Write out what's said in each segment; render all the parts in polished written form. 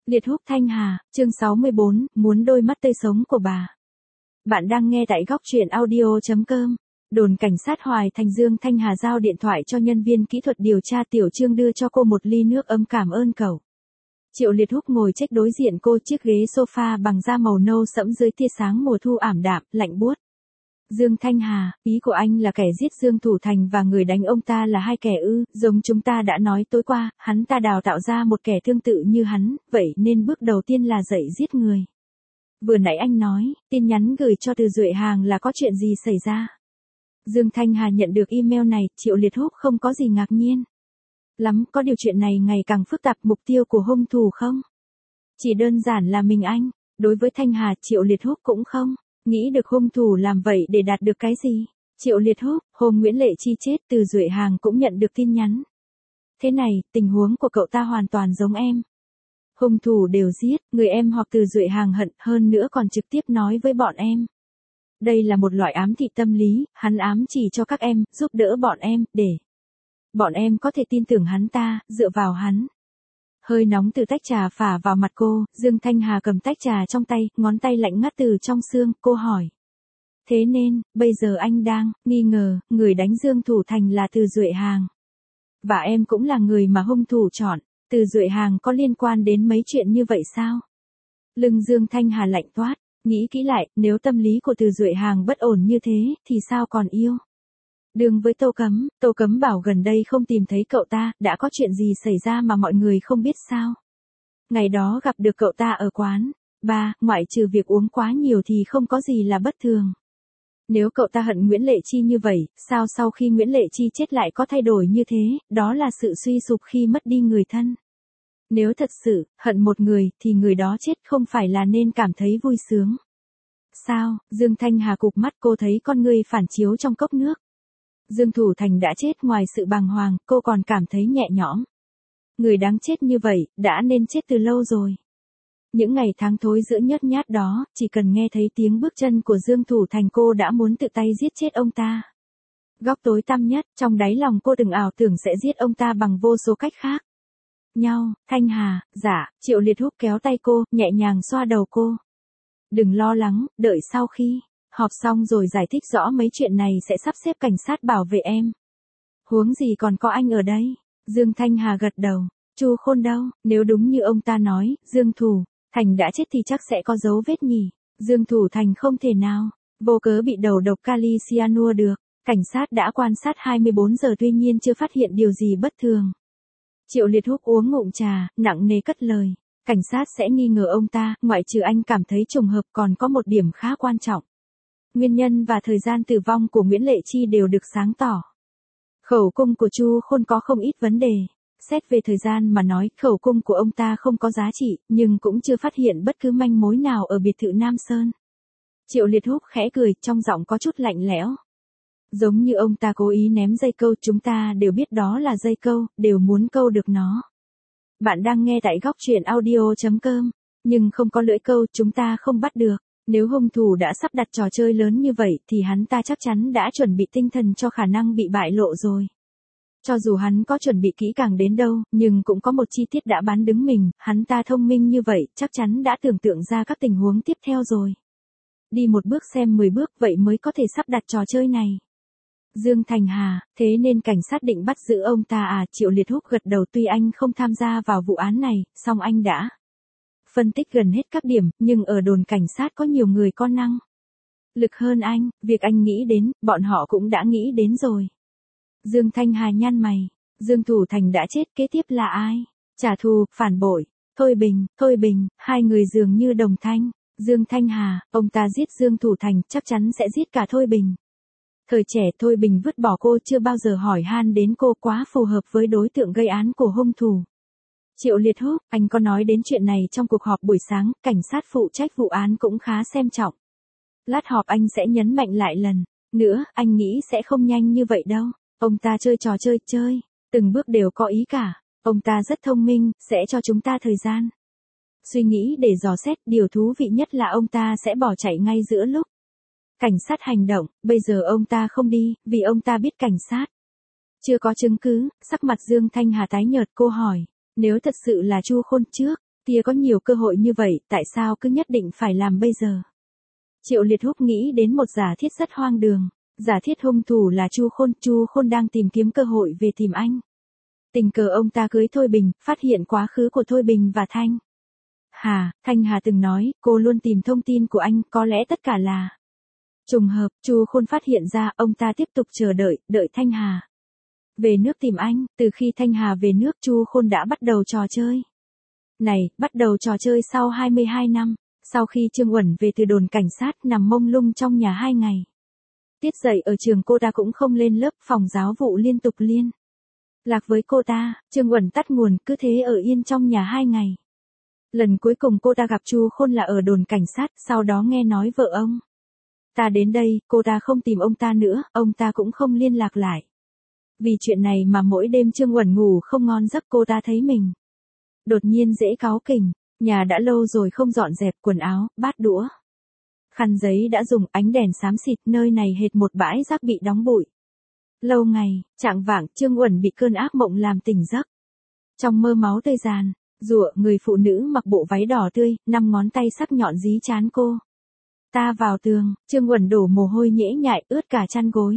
Liệt húc Thanh Hà, chương 64, muốn đôi mắt tươi sống của bà. Bạn đang nghe tại góc truyện audio.com. Đồn cảnh sát Hoài Thành Dương Thanh Hà giao điện thoại cho nhân viên kỹ thuật điều tra. Tiểu Trương đưa cho cô một ly nước ấm cảm ơn cậu. Triệu Liệt húc ngồi chếch đối diện cô, chiếc ghế sofa bằng da màu nâu sẫm dưới tia sáng mùa thu ảm đạm, lạnh buốt. Dương Thanh Hà, ý của anh là kẻ giết Dương Thủ Thành và người đánh ông ta là hai kẻ ư? Giống chúng ta đã nói tối qua, hắn ta đào tạo ra một kẻ tương tự như hắn, vậy nên bước đầu tiên là dạy giết người. Vừa nãy anh nói, tin nhắn gửi cho Từ Duệ Hàng là có chuyện gì xảy ra? Dương Thanh Hà nhận được email này, Triệu Liệt húc không có gì ngạc nhiên. Lắm, có điều chuyện này ngày càng phức tạp. Mục tiêu của hung thủ không? Chỉ đơn giản là mình anh. Đối với Thanh Hà, Triệu Liệt húc cũng không nghĩ được hung thủ làm vậy để đạt được cái gì. Triệu Liệt húc, hôm Nguyễn Lệ Chi chết, Từ Duệ Hàng cũng nhận được tin nhắn. Thế này, tình huống của cậu ta hoàn toàn giống em. Hung thủ đều giết, người em hoặc Từ Duệ Hàng hận, hơn nữa còn trực tiếp nói với bọn em. Đây là một loại ám thị tâm lý, hắn ám chỉ cho các em, giúp đỡ bọn em, để bọn em có thể tin tưởng hắn ta, dựa vào hắn. Hơi nóng từ tách trà phả vào mặt cô, Dương Thanh Hà cầm tách trà trong tay, ngón tay lạnh ngắt từ trong xương, cô hỏi. Thế nên, bây giờ anh đang nghi ngờ, người đánh Dương Thủ Thành là Từ Duệ Hàng. Và em cũng là người mà hung thủ chọn. Từ Duệ Hàng có liên quan đến mấy chuyện như vậy sao? Lưng Dương Thanh Hà lạnh toát, nghĩ kỹ lại, nếu tâm lý của Từ Duệ Hàng bất ổn như thế, thì sao còn yêu? Đường với Tô Cấm bảo gần đây không tìm thấy cậu ta, đã có chuyện gì xảy ra mà mọi người không biết sao? Ngày đó gặp được cậu ta ở quán bar, ngoại trừ việc uống quá nhiều thì không có gì là bất thường. Nếu cậu ta hận Nguyễn Lệ Chi như vậy, sao sau khi Nguyễn Lệ Chi chết lại có thay đổi như thế? Đó là sự suy sụp khi mất đi người thân. Nếu thật sự hận một người, thì người đó chết không phải là nên cảm thấy vui sướng. Sao? Dương Thanh Hà cụp mắt, cô thấy con người phản chiếu trong cốc nước. Dương Thủ Thành đã chết, ngoài sự bàng hoàng, cô còn cảm thấy nhẹ nhõm. Người đáng chết như vậy, đã nên chết từ lâu rồi. Những ngày tháng thối giữa nhớt nhát đó, chỉ cần nghe thấy tiếng bước chân của Dương Thủ Thành cô đã muốn tự tay giết chết ông ta. Góc tối tăm nhất, trong đáy lòng cô từng ảo tưởng sẽ giết ông ta bằng vô số cách khác nhau. Thanh Hà, dạ, Triệu Liệt húc kéo tay cô, nhẹ nhàng xoa đầu cô. Đừng lo lắng, đợi sau khi họp xong rồi giải thích rõ mấy chuyện này sẽ sắp xếp cảnh sát bảo vệ em. Huống gì còn có anh ở đây. Dương Thanh Hà gật đầu. Chu Khôn đâu? Nếu đúng như ông ta nói, Dương Thủ Thành đã chết thì chắc sẽ có dấu vết nhỉ. Dương Thủ Thành không thể nào vô cớ bị đầu độc kali cyanua được. Cảnh sát đã quan sát 24 giờ tuy nhiên chưa phát hiện điều gì bất thường. Triệu Liệt húc uống ngụm trà, nặng nề cất lời. Cảnh sát sẽ nghi ngờ ông ta, ngoại trừ anh cảm thấy trùng hợp, còn có một điểm khá quan trọng. Nguyên nhân và thời gian tử vong của Nguyễn Lệ Chi đều được sáng tỏ. Khẩu cung của Chu Khôn có không ít vấn đề. Xét về thời gian mà nói, khẩu cung của ông ta không có giá trị, nhưng cũng chưa phát hiện bất cứ manh mối nào ở biệt thự Nam Sơn. Triệu Liệt húc khẽ cười, trong giọng có chút lạnh lẽo. Giống như ông ta cố ý ném dây câu, chúng ta đều biết đó là dây câu, đều muốn câu được nó. Bạn đang nghe tại góc truyện audio.com, nhưng không có lưỡi câu, chúng ta không bắt được. Nếu hung thủ đã sắp đặt trò chơi lớn như vậy thì hắn ta chắc chắn đã chuẩn bị tinh thần cho khả năng bị bại lộ rồi. Cho dù hắn có chuẩn bị kỹ càng đến đâu, nhưng cũng có một chi tiết đã bán đứng mình, hắn ta thông minh như vậy, chắc chắn đã tưởng tượng ra các tình huống tiếp theo rồi. Đi một bước xem 10 bước, vậy mới có thể sắp đặt trò chơi này. Dương Thanh Hà, thế nên cảnh sát định bắt giữ ông ta à? Triệu Liệt húc gật đầu, tuy anh không tham gia vào vụ án này, song anh đã phân tích gần hết các điểm, nhưng ở đồn cảnh sát có nhiều người có năng lực hơn anh, việc anh nghĩ đến, bọn họ cũng đã nghĩ đến rồi. Dương Thanh Hà nhăn mày, Dương Thủ Thành đã chết, kế tiếp là ai? Trả thù, phản bội, Thôi Bình, hai người dường như đồng thanh. Dương Thanh Hà, ông ta giết Dương Thủ Thành, chắc chắn sẽ giết cả Thôi Bình. Thời trẻ Thôi Bình vứt bỏ cô, chưa bao giờ hỏi han đến cô, quá phù hợp với đối tượng gây án của hung thủ. Triệu Liệt húc, anh có nói đến chuyện này trong cuộc họp buổi sáng, cảnh sát phụ trách vụ án cũng khá xem trọng. Lát họp anh sẽ nhấn mạnh lại lần nữa, anh nghĩ sẽ không nhanh như vậy đâu. Ông ta chơi trò chơi, từng bước đều có ý cả. Ông ta rất thông minh, sẽ cho chúng ta thời gian suy nghĩ để dò xét. Điều thú vị nhất là ông ta sẽ bỏ chạy ngay giữa lúc cảnh sát hành động. Bây giờ ông ta không đi, vì ông ta biết cảnh sát chưa có chứng cứ. Sắc mặt Dương Thanh Hà tái nhợt, cô hỏi, nếu thật sự là Chu Khôn trước kia có nhiều cơ hội như vậy, tại sao cứ nhất định phải làm bây giờ? Triệu Liệt Húc nghĩ đến một giả thiết rất hoang đường. Giả thiết hung thủ là Chu Khôn đang tìm kiếm cơ hội về tìm anh. Tình cờ ông ta cưới Thôi Bình, phát hiện quá khứ của Thôi Bình và Thanh Thanh Hà từng nói, cô luôn tìm thông tin của anh, có lẽ tất cả là trùng hợp. Chu Khôn phát hiện ra, ông ta tiếp tục chờ đợi, đợi Thanh Hà về nước tìm anh. Từ khi Thanh Hà về nước, Chu Khôn đã bắt đầu trò chơi này, bắt đầu trò chơi sau 22 năm. Sau khi Trương Uẩn về từ đồn cảnh sát, nằm mông lung trong nhà 2 ngày. Tiết dạy ở trường cô ta cũng không lên lớp, phòng giáo vụ liên tục liên lạc với cô ta. Trương Uẩn tắt nguồn, cứ thế ở yên trong nhà 2 ngày. Lần cuối cùng cô ta gặp Chu Khôn là ở đồn cảnh sát, sau đó nghe nói vợ ông ta đến đây, cô ta không tìm ông ta nữa, ông ta cũng không liên lạc lại. Vì chuyện này mà mỗi đêm Trương Uẩn ngủ không ngon giấc, cô ta thấy mình đột nhiên dễ cáu kỉnh. Nhà đã lâu rồi không dọn dẹp, quần áo, bát đũa, khăn giấy đã dùng, ánh đèn xám xịt, nơi này hệt một bãi rác bị đóng bụi. Lâu ngày, chạng vạng, Trương Uẩn bị cơn ác mộng làm tỉnh giấc. Trong mơ máu tươi ràn rụa, người phụ nữ mặc bộ váy đỏ tươi, 5 ngón tay sắc nhọn dí trán cô ta vào tường. Trương Uẩn đổ mồ hôi nhễ nhại, ướt cả chăn gối.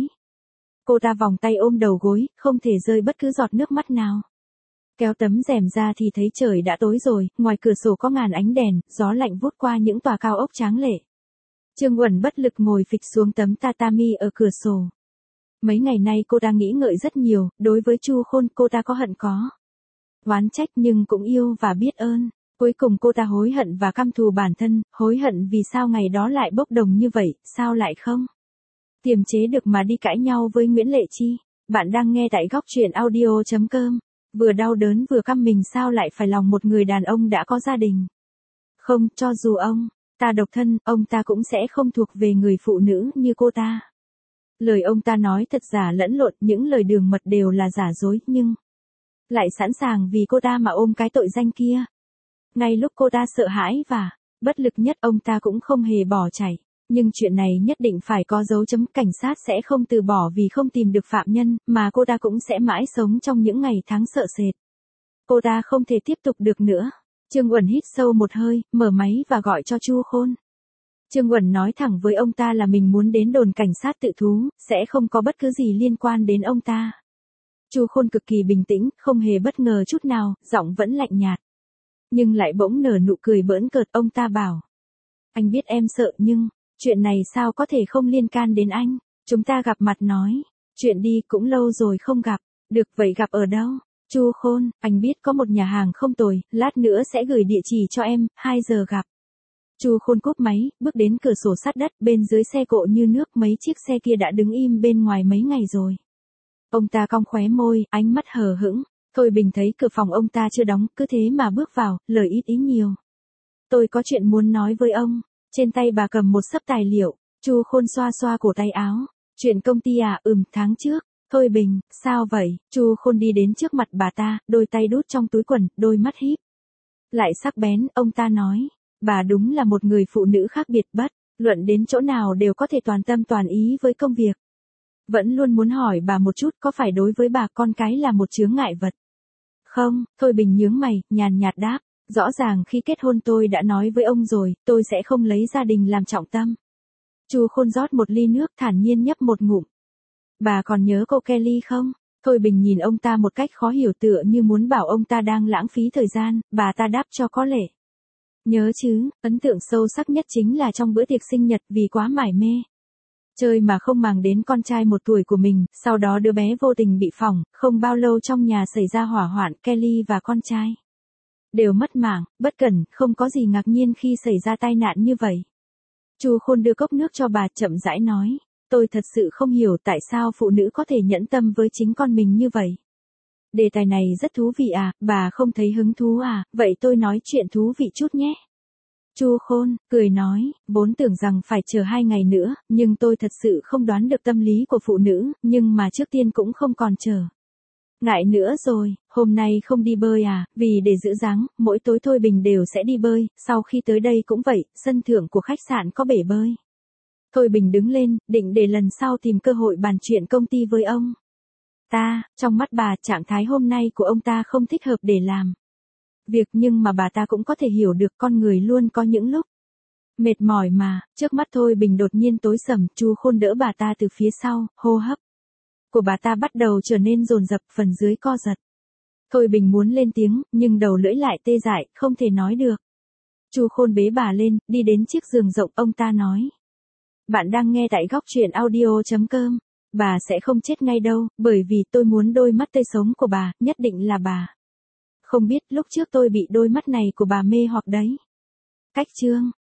Cô ta vòng tay ôm đầu gối, không thể rơi bất cứ giọt nước mắt nào. Kéo tấm rèm ra thì thấy trời đã tối rồi, ngoài cửa sổ có ngàn ánh đèn, gió lạnh vút qua những tòa cao ốc tráng lệ. Trương Uẩn bất lực ngồi phịch xuống tấm tatami ở cửa sổ. Mấy ngày nay cô ta nghĩ ngợi rất nhiều, đối với Chu Khôn cô ta có hận có oán trách, nhưng cũng yêu và biết ơn. Cuối cùng cô ta hối hận và căm thù bản thân, hối hận vì sao ngày đó lại bốc đồng như vậy, sao lại không kiềm chế được mà đi cãi nhau với Nguyễn Lệ Chi. Bạn đang nghe tại góc truyện audio.com. Vừa đau đớn vừa căm mình, sao lại phải lòng một người đàn ông đã có gia đình. Không, cho dù ông ta độc thân, ông ta cũng sẽ không thuộc về người phụ nữ như cô ta. Lời ông ta nói thật giả lẫn lộn, những lời đường mật đều là giả dối, nhưng lại sẵn sàng vì cô ta mà ôm cái tội danh kia. Ngay lúc cô ta sợ hãi và bất lực nhất, ông ta cũng không hề bỏ chạy. Nhưng chuyện này nhất định phải có dấu chấm, cảnh sát sẽ không từ bỏ vì không tìm được phạm nhân, mà cô ta cũng sẽ mãi sống trong những ngày tháng sợ sệt. Cô ta không thể tiếp tục được nữa. Trương Uẩn hít sâu một hơi, mở máy và gọi cho Chu Khôn. Trương Uẩn nói thẳng với ông ta là mình muốn đến đồn cảnh sát tự thú, sẽ không có bất cứ gì liên quan đến ông ta. Chu Khôn cực kỳ bình tĩnh, không hề bất ngờ chút nào, giọng vẫn lạnh nhạt. Nhưng lại bỗng nở nụ cười bỡn cợt, ông ta bảo. Anh biết em sợ nhưng, chuyện này sao có thể không liên can đến anh? Chúng ta gặp mặt nói chuyện đi, cũng lâu rồi không gặp. Được, vậy gặp ở đâu? Chu Khôn, anh biết có một nhà hàng không tồi, lát nữa sẽ gửi địa chỉ cho em, 2 giờ gặp. Chu Khôn cúp máy, bước đến cửa sổ sát đất, bên dưới xe cộ như nước, mấy chiếc xe kia đã đứng im bên ngoài mấy ngày rồi. Ông ta cong khóe môi, ánh mắt hờ hững. Thôi Bình thấy cửa phòng ông ta chưa đóng, cứ thế mà bước vào, lời ít ý nhiều. Tôi có chuyện muốn nói với ông. Trên tay bà cầm một xấp tài liệu. Chu Khôn xoa xoa cổ tay áo. Chuyện công ty à? Tháng trước. Thôi Bình, sao vậy? Chu Khôn đi đến trước mặt bà ta, đôi tay đút trong túi quần, đôi mắt híp lại sắc bén. Ông ta nói, bà đúng là một người phụ nữ khác biệt, bất luận đến chỗ nào đều có thể toàn tâm toàn ý với công việc. Vẫn luôn muốn hỏi bà một chút, có phải đối với bà con cái là một chướng ngại vật? Không. Thôi Bình nhướng mày, nhàn nhạt đáp. Rõ ràng khi kết hôn tôi đã nói với ông rồi, tôi sẽ không lấy gia đình làm trọng tâm. Chu Khôn rót một ly nước, thản nhiên nhấp một ngụm. Bà còn nhớ cô Kelly không? Thôi Bình nhìn ông ta một cách khó hiểu, tựa như muốn bảo ông ta đang lãng phí thời gian. Bà ta đáp cho có lệ. Nhớ chứ, ấn tượng sâu sắc nhất chính là trong bữa tiệc sinh nhật, vì quá mải mê chơi mà không màng đến con trai 1 tuổi của mình, sau đó đứa bé vô tình bị phỏng, không bao lâu trong nhà xảy ra hỏa hoạn, Kelly và con trai đều mất mạng. Bất cẩn, không có gì ngạc nhiên khi xảy ra tai nạn như vậy. Chu Khôn đưa cốc nước cho bà, chậm rãi nói, tôi thật sự không hiểu tại sao phụ nữ có thể nhẫn tâm với chính con mình như vậy. Đề tài này rất thú vị à, bà không thấy hứng thú à? Vậy tôi nói chuyện thú vị chút nhé. Chu Khôn cười nói, vốn tưởng rằng phải chờ 2 ngày nữa, nhưng tôi thật sự không đoán được tâm lý của phụ nữ, nhưng mà trước tiên cũng không còn chờ ngại nữa rồi. Hôm nay không đi bơi à? Vì để giữ dáng, mỗi tối Thôi Bình đều sẽ đi bơi, sau khi tới đây cũng vậy, sân thượng của khách sạn có bể bơi. Thôi Bình đứng lên, định để lần sau tìm cơ hội bàn chuyện công ty với ông ta. Trong mắt bà, trạng thái hôm nay của ông ta không thích hợp để làm việc nhưng mà bà ta cũng có thể hiểu được con người luôn có những lúc mệt mỏi mà, trước mắt Thôi Bình đột nhiên tối sầm, Chu Khôn đỡ bà ta từ phía sau, hô hấp của bà ta bắt đầu trở nên dồn dập, phần dưới co giật. Thôi Bình muốn lên tiếng, nhưng đầu lưỡi lại tê dại, không thể nói được. Chu Khôn bế bà lên, đi đến chiếc giường rộng, ông ta nói. Bạn đang nghe tại góc truyện audio.com. Bà sẽ không chết ngay đâu, bởi vì tôi muốn đôi mắt tươi sống của bà, nhất định là bà. Không biết lúc trước tôi bị đôi mắt này của bà mê hoặc đấy. Cách chương